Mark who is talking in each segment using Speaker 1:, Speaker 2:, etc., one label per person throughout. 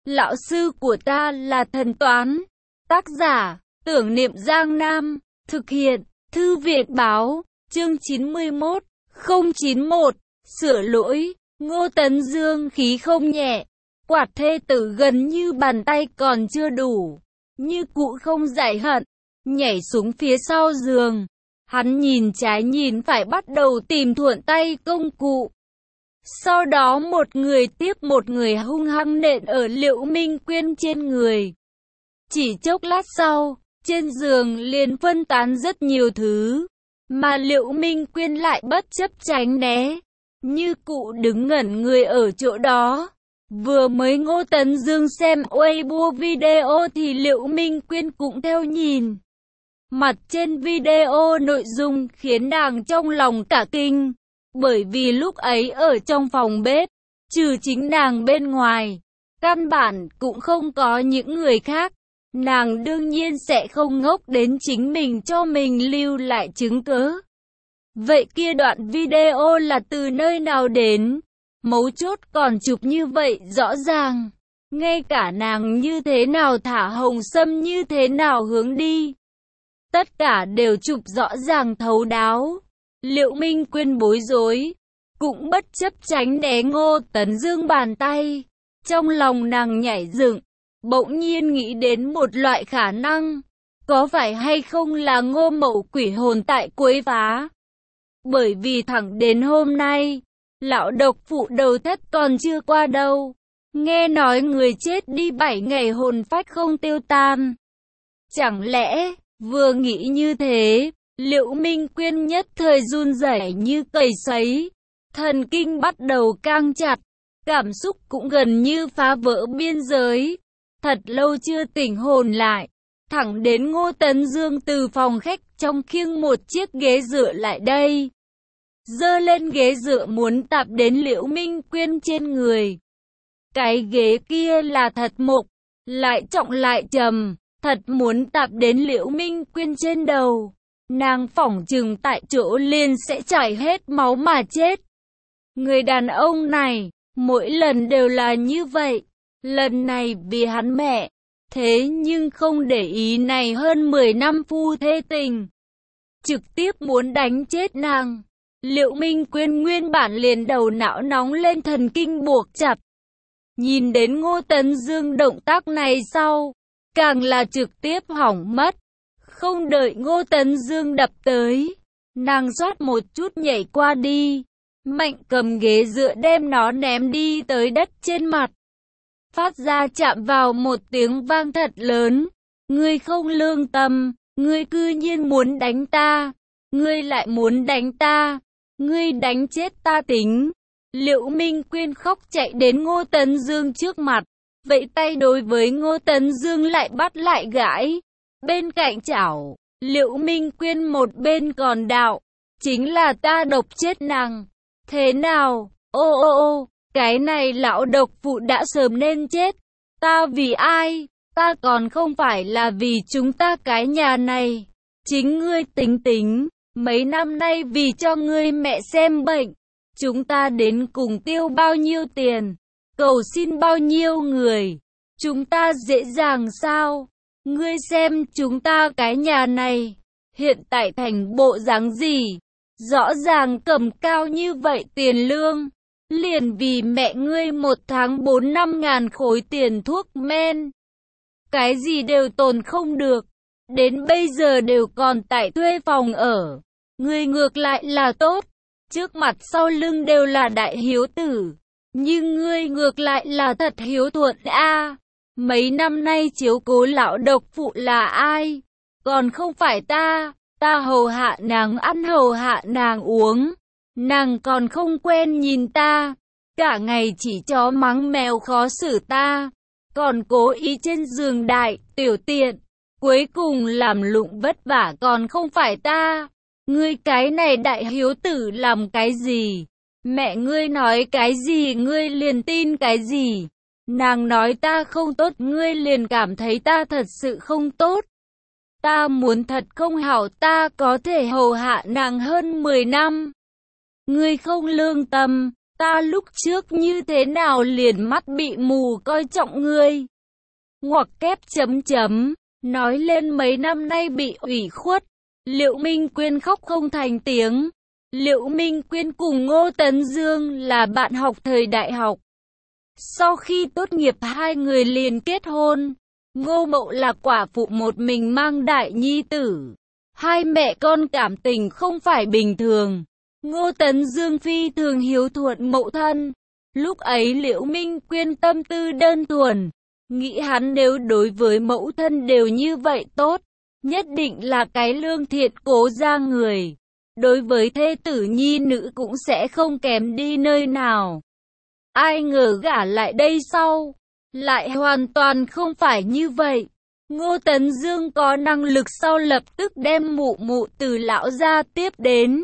Speaker 1: Lão sư của ta là thần toán. Tác giả, Tưởng Niệm Giang Nam. Thực hiện, Thư viện báo, chương 91, 091. Sửa lỗi, Ngô Tấn Dương khí không nhẹ. Quạt thê tử gần như bàn tay còn chưa đủ. Như cụ không giải hận, nhảy xuống phía sau giường. Hắn nhìn trái nhìn phải bắt đầu tìm thuận tay công cụ. Sau đó một người tiếp một người hung hăng nện ở Liễu Minh Quyên trên người. Chỉ chốc lát sau, trên giường liền phân tán rất nhiều thứ, mà Liễu Minh Quyên lại bất chấp tránh né, như cụ đứng ngẩn người ở chỗ đó. Vừa mới Ngô Tấn Dương xem Weibo video thì Liễu Minh Quyên cũng theo nhìn. Mặt trên video nội dung khiến nàng trong lòng cả kinh, bởi vì lúc ấy ở trong phòng bếp, trừ chính nàng bên ngoài, căn bản cũng không có những người khác. Nàng đương nhiên sẽ không ngốc đến chính mình cho mình lưu lại chứng cớ. Vậy kia đoạn video là từ nơi nào đến? Mấu chốt còn chụp như vậy rõ ràng. Ngay cả nàng như thế nào thả hồng sâm như thế nào hướng đi. Tất cả đều chụp rõ ràng thấu đáo. Liễu Minh Quyên bối rối, cũng bất chấp tránh né Ngô Tấn Dương bàn tay. Trong lòng nàng nhảy dựng, bỗng nhiên nghĩ đến một loại khả năng. Có phải hay không là Ngô Mậu quỷ hồn tại quấy phá? Bởi vì thẳng đến hôm nay, lão độc phụ đầu thất còn chưa qua đâu. Nghe nói người chết đi 7 ngày hồn phách không tiêu tan. Chẳng lẽ, vừa nghĩ như thế, Liễu Minh Quyên nhất thời run rẩy như cầy sấy. Thần kinh bắt đầu căng chặt, cảm xúc cũng gần như phá vỡ biên giới. Thật lâu chưa tỉnh hồn lại, thẳng đến Ngô Tấn Dương từ phòng khách trong khiêng một chiếc ghế dựa lại đây. Giơ lên ghế dựa muốn tạp đến Liễu Minh Quyên trên người. Cái ghế kia là thật mộc, lại trọng lại trầm, thật muốn tạp đến Liễu Minh Quyên trên đầu. Nàng phỏng chừng tại chỗ liền sẽ chảy hết máu mà chết. Người đàn ông này, mỗi lần đều là như vậy. Lần này vì hắn mẹ, thế nhưng không để ý này hơn 10 năm phu thê tình. Trực tiếp muốn đánh chết nàng. Liễu Minh Quyên nguyên bản liền đầu não nóng lên thần kinh buộc chặt. Nhìn đến Ngô Tấn Dương động tác này sau, càng là trực tiếp hỏng mất. Không đợi Ngô Tấn Dương đập tới, nàng xoát một chút nhảy qua đi, mạnh cầm ghế dựa đem nó ném đi tới đất trên mặt. Phát ra chạm vào một tiếng vang thật lớn. Ngươi không lương tâm, ngươi cư nhiên muốn đánh ta, ngươi lại muốn đánh ta, ngươi đánh chết ta tính. Liễu Minh Quyên khóc chạy đến Ngô Tấn Dương trước mặt, vẫy tay đối với Ngô Tấn Dương lại bắt lại gãi. Bên cạnh chảo, Liễu Minh Quyên một bên còn đạo, chính là ta độc chết nàng. Thế nào? Ô ô ô, cái này lão độc phụ đã sớm nên chết. Ta vì ai? Ta còn không phải là vì chúng ta cái nhà này. Chính ngươi tính tính, mấy năm nay vì cho ngươi mẹ xem bệnh, chúng ta đến cùng tiêu bao nhiêu tiền, cầu xin bao nhiêu người. Chúng ta dễ dàng sao? Ngươi xem chúng ta cái nhà này, hiện tại thành bộ dáng gì? Rõ ràng cầm cao như vậy tiền lương, liền vì mẹ ngươi một tháng 4-5 ngàn khối tiền thuốc men. Cái gì đều tồn không được, đến bây giờ đều còn tại thuê phòng ở. Ngươi ngược lại là tốt, trước mặt sau lưng đều là đại hiếu tử, nhưng ngươi ngược lại là thật hiếu thuận a. Mấy năm nay chiếu cố lão độc phụ là ai? Còn không phải ta, ta hầu hạ nàng ăn hầu hạ nàng uống. Nàng còn không quen nhìn ta, cả ngày chỉ chó mắng mèo khó xử ta, còn cố ý trên giường đại, tiểu tiện, cuối cùng làm lụng vất vả còn không phải ta. Ngươi cái này đại hiếu tử làm cái gì? Mẹ ngươi nói cái gì ngươi liền tin cái gì? Nàng nói ta không tốt ngươi liền cảm thấy ta thật sự không tốt. Ta muốn thật không hảo ta có thể hầu hạ nàng hơn 10 năm. Ngươi không lương tâm, ta lúc trước như thế nào liền mắt bị mù coi trọng ngươi. Ngoặc kép chấm chấm, nói lên mấy năm nay bị ủy khuất. Liệu Minh Quyên khóc không thành tiếng. Liệu Minh Quyên cùng Ngô Tấn Dương là bạn học thời đại học. Sau khi tốt nghiệp hai người liền kết hôn. Ngô Mậu là quả phụ một mình mang đại nhi tử. Hai mẹ con cảm tình không phải bình thường. Ngô Tấn Dương phi thường hiếu thuận mẫu thân. Lúc ấy Liệu Minh Quyên tâm tư đơn thuần, nghĩ hắn nếu đối với mẫu thân đều như vậy tốt, nhất định là cái lương thiện cố ra người. Đối với thê tử nhi nữ cũng sẽ không kém đi nơi nào. Ai ngờ gả lại đây sau, lại hoàn toàn không phải như vậy. Ngô Tấn Dương có năng lực sau lập tức đem mụ mụ từ lão gia tiếp đến.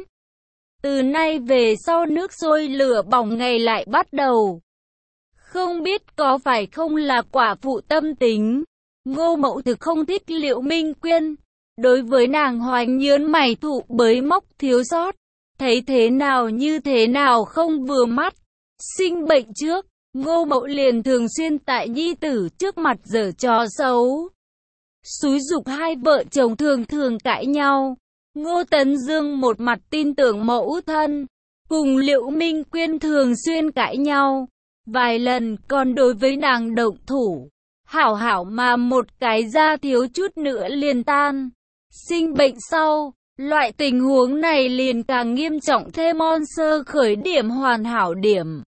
Speaker 1: Từ nay về sau nước sôi lửa bỏng ngày lại bắt đầu. Không biết có phải không là quả phụ tâm tính, Ngô Mậu thực không thích Liệu Minh Quyên. Đối với nàng hoành nhớn mày thụ bới móc thiếu sót, thấy thế nào như thế nào không vừa mắt. Sinh bệnh trước, Ngô Mậu liền thường xuyên tại nhi tử trước mặt giở trò xấu. Xúi giục hai vợ chồng thường thường cãi nhau. Ngô Tấn Dương một mặt tin tưởng mẫu thân, cùng Liệu Minh Quyên thường xuyên cãi nhau. Vài lần còn đối với nàng động thủ. Hảo hảo mà một cái da thiếu chút nữa liền tan. Sinh bệnh sau, loại tình huống này liền càng nghiêm trọng thêm sơ khởi điểm hoàn hảo điểm.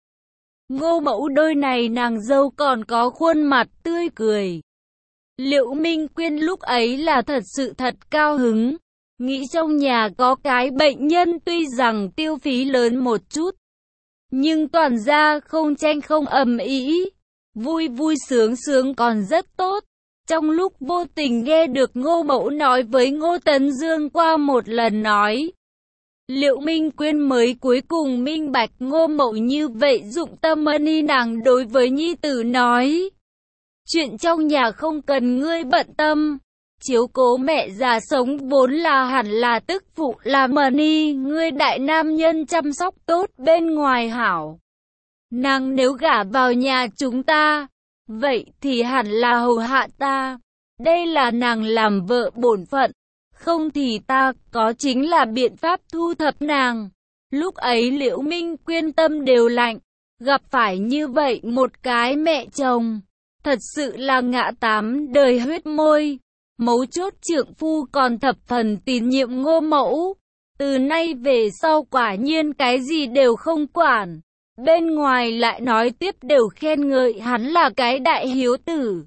Speaker 1: Ngô Mẫu đôi này nàng dâu còn có khuôn mặt tươi cười. Liệu Minh Quyên lúc ấy là thật sự thật cao hứng. Nghĩ trong nhà có cái bệnh nhân tuy rằng tiêu phí lớn một chút, nhưng toàn gia không tranh không ầm ĩ, vui vui sướng sướng còn rất tốt. Trong lúc vô tình nghe được Ngô Mẫu nói với Ngô Tấn Dương qua một lần nói, Liệu Minh Quyên mới cuối cùng minh bạch Ngô Mẫu như vậy dụng tâm ni nàng đối với nhi tử nói. Chuyện trong nhà không cần ngươi bận tâm. Chiếu cố mẹ già sống vốn là hẳn là tức phụ là ni, ngươi đại nam nhân chăm sóc tốt bên ngoài hảo. Nàng nếu gả vào nhà chúng ta, vậy thì hẳn là hầu hạ ta. Đây là nàng làm vợ bổn phận. Không thì ta có chính là biện pháp thu thập nàng. Lúc ấy Liệu Minh Quyên tâm đều lạnh. Gặp phải như vậy một cái mẹ chồng, thật sự là ngã tám đời huyết môi. Mấu chốt trượng phu còn thập phần tín nhiệm Ngô Mẫu. Từ nay về sau quả nhiên cái gì đều không quản. Bên ngoài lại nói tiếp đều khen ngợi hắn là cái đại hiếu tử.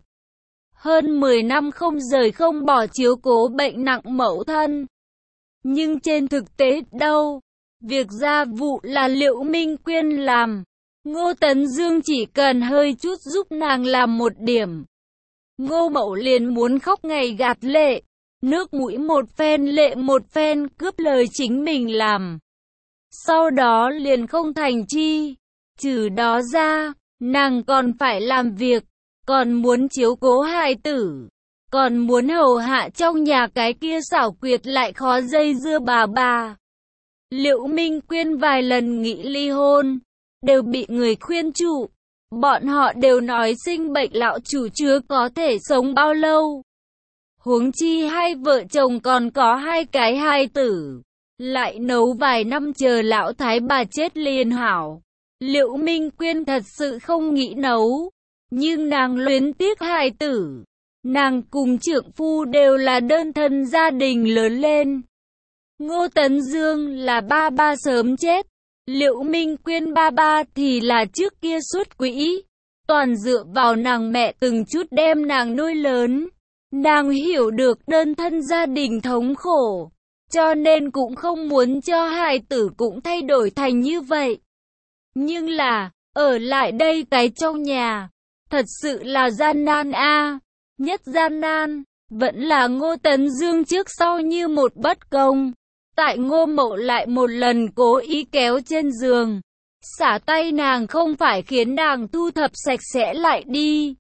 Speaker 1: Hơn 10 năm không rời không bỏ chiếu cố bệnh nặng mẫu thân. Nhưng trên thực tế đâu, việc gia vụ là Liệu Minh Quyên làm. Ngô Tấn Dương chỉ cần hơi chút giúp nàng làm một điểm. Ngô Mậu liền muốn khóc ngày gạt lệ, nước mũi một phen lệ một phen cướp lời chính mình làm. Sau đó liền không thành chi, trừ đó ra, nàng còn phải làm việc, còn muốn chiếu cố hài tử, còn muốn hầu hạ trong nhà cái kia xảo quyệt lại khó dây dưa bà. Liệu Minh Quyên vài lần nghĩ ly hôn, đều bị người khuyên trụ. Bọn họ đều nói sinh bệnh lão chủ chưa có thể sống bao lâu. Huống chi hai vợ chồng còn có hai cái hài tử. Lại nấu vài năm chờ lão thái bà chết liền hảo. Liệu Minh Quyên thật sự không nghĩ nấu. Nhưng nàng luyến tiếc hài tử. Nàng cùng trượng phu đều là đơn thân gia đình lớn lên. Ngô Tấn Dương là ba sớm chết. Liệu Minh Quyên ba thì là trước kia xuất quỹ. Toàn dựa vào nàng mẹ từng chút đem nàng nuôi lớn. Nàng hiểu được đơn thân gia đình thống khổ, cho nên cũng không muốn cho hài tử cũng thay đổi thành như vậy. Nhưng là, ở lại đây cái trong nhà, thật sự là gian nan a. Nhất gian nan, vẫn là Ngô Tấn Dương trước sau như một bất công. Tại Ngô Mậu lại một lần cố ý kéo trên giường, xả tay nàng không phải khiến nàng thu thập sạch sẽ lại đi.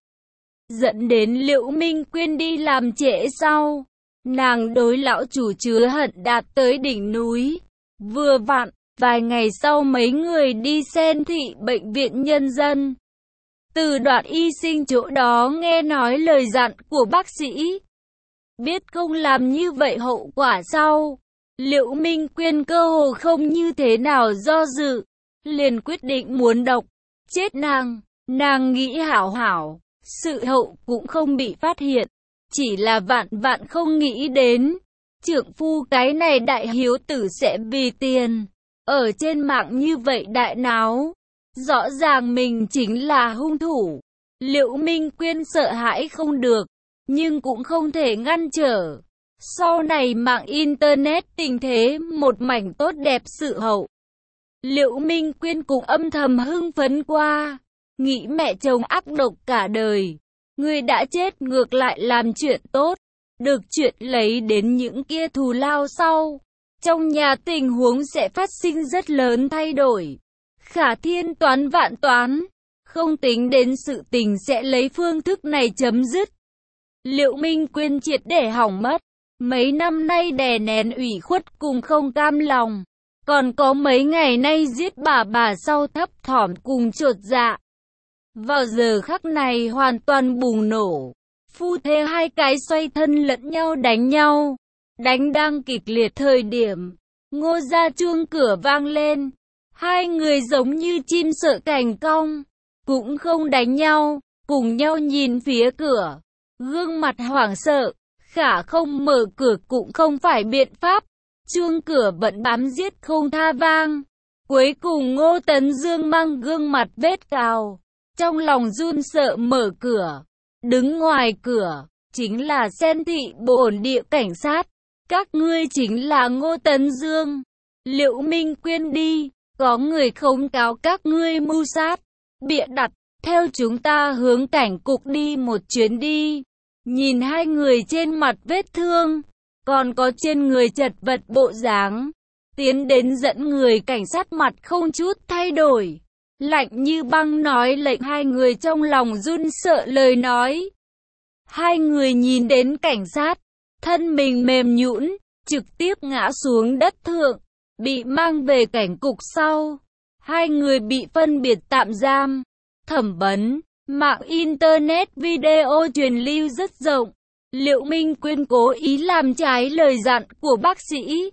Speaker 1: Dẫn đến Liệu Minh Quyên đi làm trễ sau. Nàng đối lão chủ chứa hận đạt tới đỉnh núi. Vừa vặn, Vài ngày sau mấy người đi Sen Thị Bệnh viện Nhân dân. Từ đoạn y sinh chỗ đó nghe nói lời dặn của bác sĩ. Biết không làm như vậy hậu quả sau. Liễu Minh Quyên cơ hồ không như thế nào do dự. Liền quyết định muốn độc chết nàng. Nàng nghĩ hảo hảo. Sự hậu cũng không bị phát hiện. Chỉ là vạn vạn không nghĩ đến. Trượng phu cái này đại hiếu tử sẽ vì tiền. Ở trên mạng như vậy đại náo. Rõ ràng mình chính là hung thủ. Liễu Minh Quyên sợ hãi không được. Nhưng cũng không thể ngăn trở. Sau này mạng Internet tình thế một mảnh tốt đẹp sự hậu. Liễu Minh Quyên cũng âm thầm hưng phấn qua. Nghĩ mẹ chồng ác độc cả đời. Người đã chết ngược lại làm chuyện tốt. Được chuyện lấy đến những kia thù lao sau. Trong nhà tình huống sẽ phát sinh rất lớn thay đổi. Khả thiên toán vạn toán. Không tính đến sự tình sẽ lấy phương thức này chấm dứt. Liễu Minh Quyên triệt để hỏng mất. Mấy năm nay đè nén ủy khuất cùng không cam lòng. Còn có mấy ngày nay giết bà sau thấp thỏm cùng chột dạ. Vào giờ khắc này hoàn toàn bùng nổ. Phu thê hai cái xoay thân lẫn nhau đánh nhau. Đánh đang kịch liệt thời điểm. Ngô gia chuông cửa vang lên. Hai người giống như chim sợ cành cong. Cũng không đánh nhau. Cùng nhau nhìn phía cửa. Gương mặt hoảng sợ. Khả không mở cửa cũng không phải biện pháp. Chuông cửa vẫn bám giết không tha vang. Cuối cùng Ngô Tấn Dương mang gương mặt vết cào. Trong lòng run sợ mở cửa. Đứng ngoài cửa. Chính là Sen Thị Bổn Địa cảnh sát. Các ngươi chính là Ngô Tấn Dương. Liễu Minh Quyên đi. Có người khống cáo các ngươi mưu sát. Bịa đặt. Theo chúng ta hướng cảnh cục đi một chuyến đi. Nhìn hai người trên mặt vết thương. Còn có trên người chật vật bộ dáng. Tiến đến dẫn người cảnh sát mặt không chút thay đổi. Lạnh như băng nói lệnh hai người trong lòng run sợ lời nói. Hai người nhìn đến cảnh sát. Thân mình mềm nhũn, trực tiếp ngã xuống đất thượng. Bị mang về cảnh cục sau. Hai người bị phân biệt tạm giam. Thẩm vấn. Mạng Internet video truyền lưu rất rộng. Liễu Minh Quyên cố ý làm trái lời dặn của bác sĩ.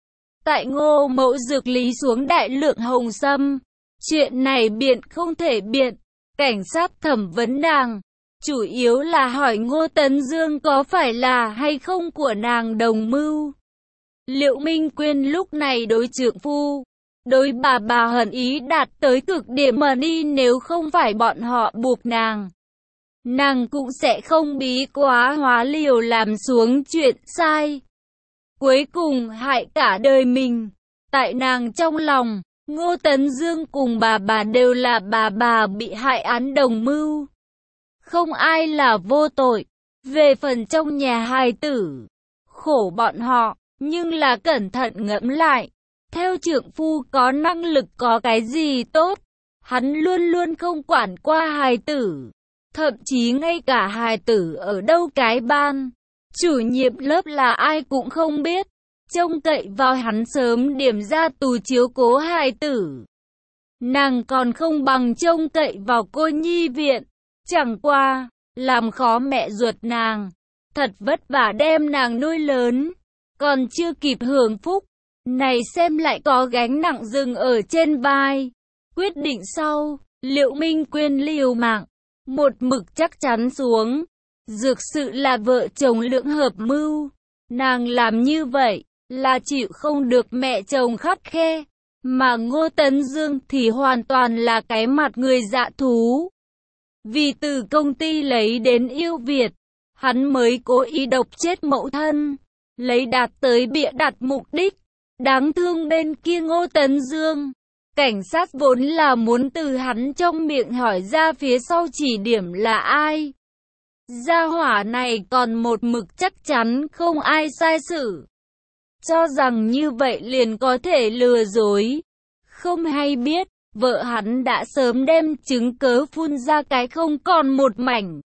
Speaker 1: Tại Ngô Mẫu dược lý xuống đại lượng hồng sâm. Chuyện này biện không thể biện. Cảnh sát thẩm vấn nàng. Chủ yếu là hỏi Ngô Tấn Dương có phải là hay không của nàng đồng mưu. Liễu Minh Quyên lúc này đối trượng phu. Đối bà hận ý đạt tới cực điểm mà đi, nếu không phải bọn họ buộc nàng. Nàng cũng sẽ không bí quá hóa liều làm xuống chuyện sai. Cuối cùng hại cả đời mình. Tại nàng trong lòng, Ngô Tấn Dương cùng bà đều là bà bị hại án đồng mưu. Không ai là vô tội. Về phần trong nhà hài tử, khổ bọn họ, nhưng là cẩn thận ngẫm lại. Theo trượng phu có năng lực có cái gì tốt. Hắn luôn luôn không quản qua hài tử. Thậm chí ngay cả hài tử ở đâu cái ban. Chủ nhiệm lớp là ai cũng không biết. Trông cậy vào hắn sớm điểm ra tù chiếu cố hài tử. Nàng còn không bằng trông cậy vào cô nhi viện. Chẳng qua, làm khó mẹ ruột nàng. Thật vất vả đem nàng nuôi lớn. Còn chưa kịp hưởng phúc. Này xem lại có gánh nặng dừng ở trên vai. Quyết định sau, Liễu Minh Quyên liều mạng. Một mực chắc chắn xuống. Dược sự là vợ chồng lưỡng hợp mưu. Nàng làm như vậy là chịu không được mẹ chồng khắt khe. Mà Ngô Tấn Dương thì hoàn toàn là cái mặt người dạ thú. Vì từ công ty lấy đến yêu Việt, hắn mới cố ý độc chết mẫu thân. Lấy đạt tới bịa đặt mục đích. Đáng thương bên kia Ngô Tấn Dương. Cảnh sát vốn là muốn từ hắn trong miệng hỏi ra phía sau chỉ điểm là ai. Gia hỏa này còn một mực chắc chắn không ai sai xử. Cho rằng như vậy liền có thể lừa dối. Không hay biết, vợ hắn đã sớm đem chứng cớ phun ra cái không còn một mảnh.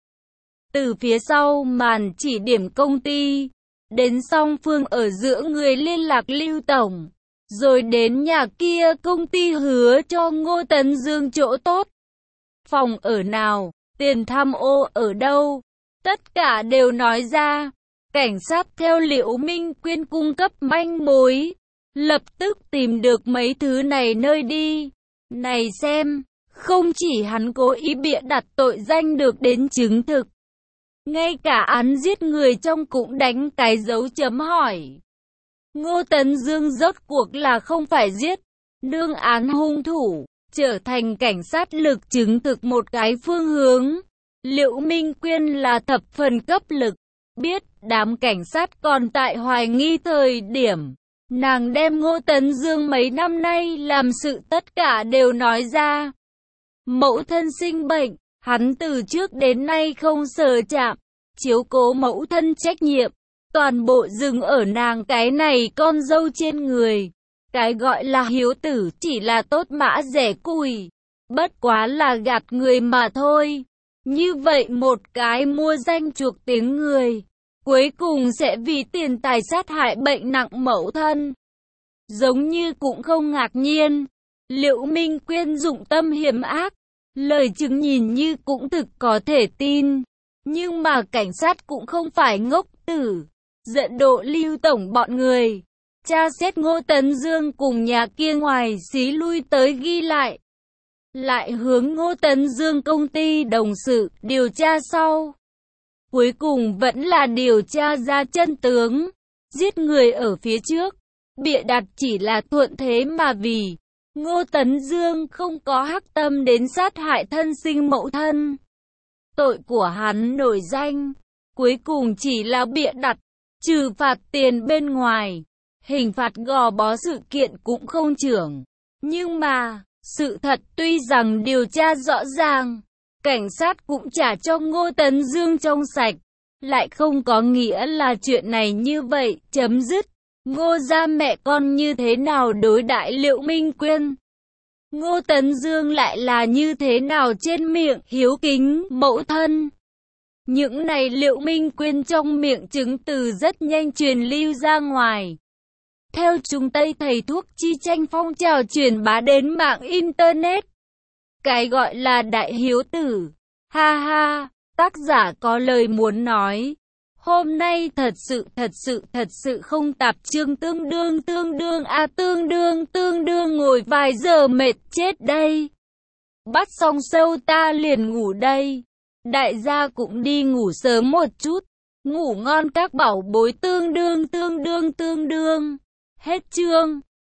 Speaker 1: Từ phía sau màn chỉ điểm công ty, đến song phương ở giữa người liên lạc Lưu Tổng. Rồi đến nhà kia công ty hứa cho Ngô Tấn Dương chỗ tốt. Phòng ở nào, tiền tham ô ở đâu, tất cả đều nói ra. Cảnh sát theo Liễu Minh Quyên cung cấp manh mối, lập tức tìm được mấy thứ này nơi đi. Này xem, không chỉ hắn cố ý bịa đặt tội danh được đến chứng thực, ngay cả án giết người trong cũng đánh cái dấu chấm hỏi. Ngô Tấn Dương rốt cuộc là không phải giết, đương án hung thủ, trở thành cảnh sát lực chứng thực một cái phương hướng. Liễu Minh Quyên là thập phần cấp lực, biết đám cảnh sát còn tại hoài nghi thời điểm. Nàng đem Ngô Tấn Dương mấy năm nay làm sự tất cả đều nói ra. Mẫu thân sinh bệnh, hắn từ trước đến nay không sờ chạm, chiếu cố mẫu thân trách nhiệm, toàn bộ dừng ở nàng cái này con dâu trên người. Cái gọi là hiếu tử chỉ là tốt mã rẻ cùi, bất quá là gạt người mà thôi. Như vậy một cái mua danh chuộc tiếng người, cuối cùng sẽ vì tiền tài sát hại bệnh nặng mẫu thân. Giống như cũng không ngạc nhiên, Liễu Minh Quyên dụng tâm hiểm ác, lời chứng nhìn như cũng thực có thể tin. Nhưng mà cảnh sát cũng không phải ngốc tử, giận độ Lưu tổng bọn người. Tra xét Ngô Tấn Dương cùng nhà kia ngoài xí lui tới ghi lại hướng Ngô Tấn Dương công ty đồng sự điều tra sau. Cuối cùng vẫn là điều tra ra chân tướng, giết người ở phía trước, bịa đặt chỉ là thuận thế mà vì. Ngô Tấn Dương không có hắc tâm đến sát hại thân sinh mẫu thân. Tội của hắn nổi danh, cuối cùng chỉ là bịa đặt, trừ phạt tiền bên ngoài, hình phạt gò bó sự kiện cũng không trưởng. Nhưng mà, sự thật tuy rằng điều tra rõ ràng, cảnh sát cũng trả cho Ngô Tấn Dương trong sạch, lại không có nghĩa là chuyện này như vậy, chấm dứt. Ngô gia mẹ con như thế nào đối đãi Liễu Minh Quyên? Ngô Tấn Dương lại là như thế nào trên miệng hiếu kính mẫu thân? Những này Liễu Minh Quyên trong miệng chứng từ rất nhanh truyền lưu ra ngoài. Theo Trung Tây thầy thuốc chi tranh phong trào truyền bá đến mạng Internet. Cái gọi là đại hiếu tử. Ha ha, tác giả có lời muốn nói. Hôm nay thật sự không tạp chương tương đương ngồi vài giờ mệt chết đây. Bắt xong show ta liền ngủ đây. Đại gia cũng đi ngủ sớm một chút. Ngủ ngon các bảo bối tương đương. Hết chương.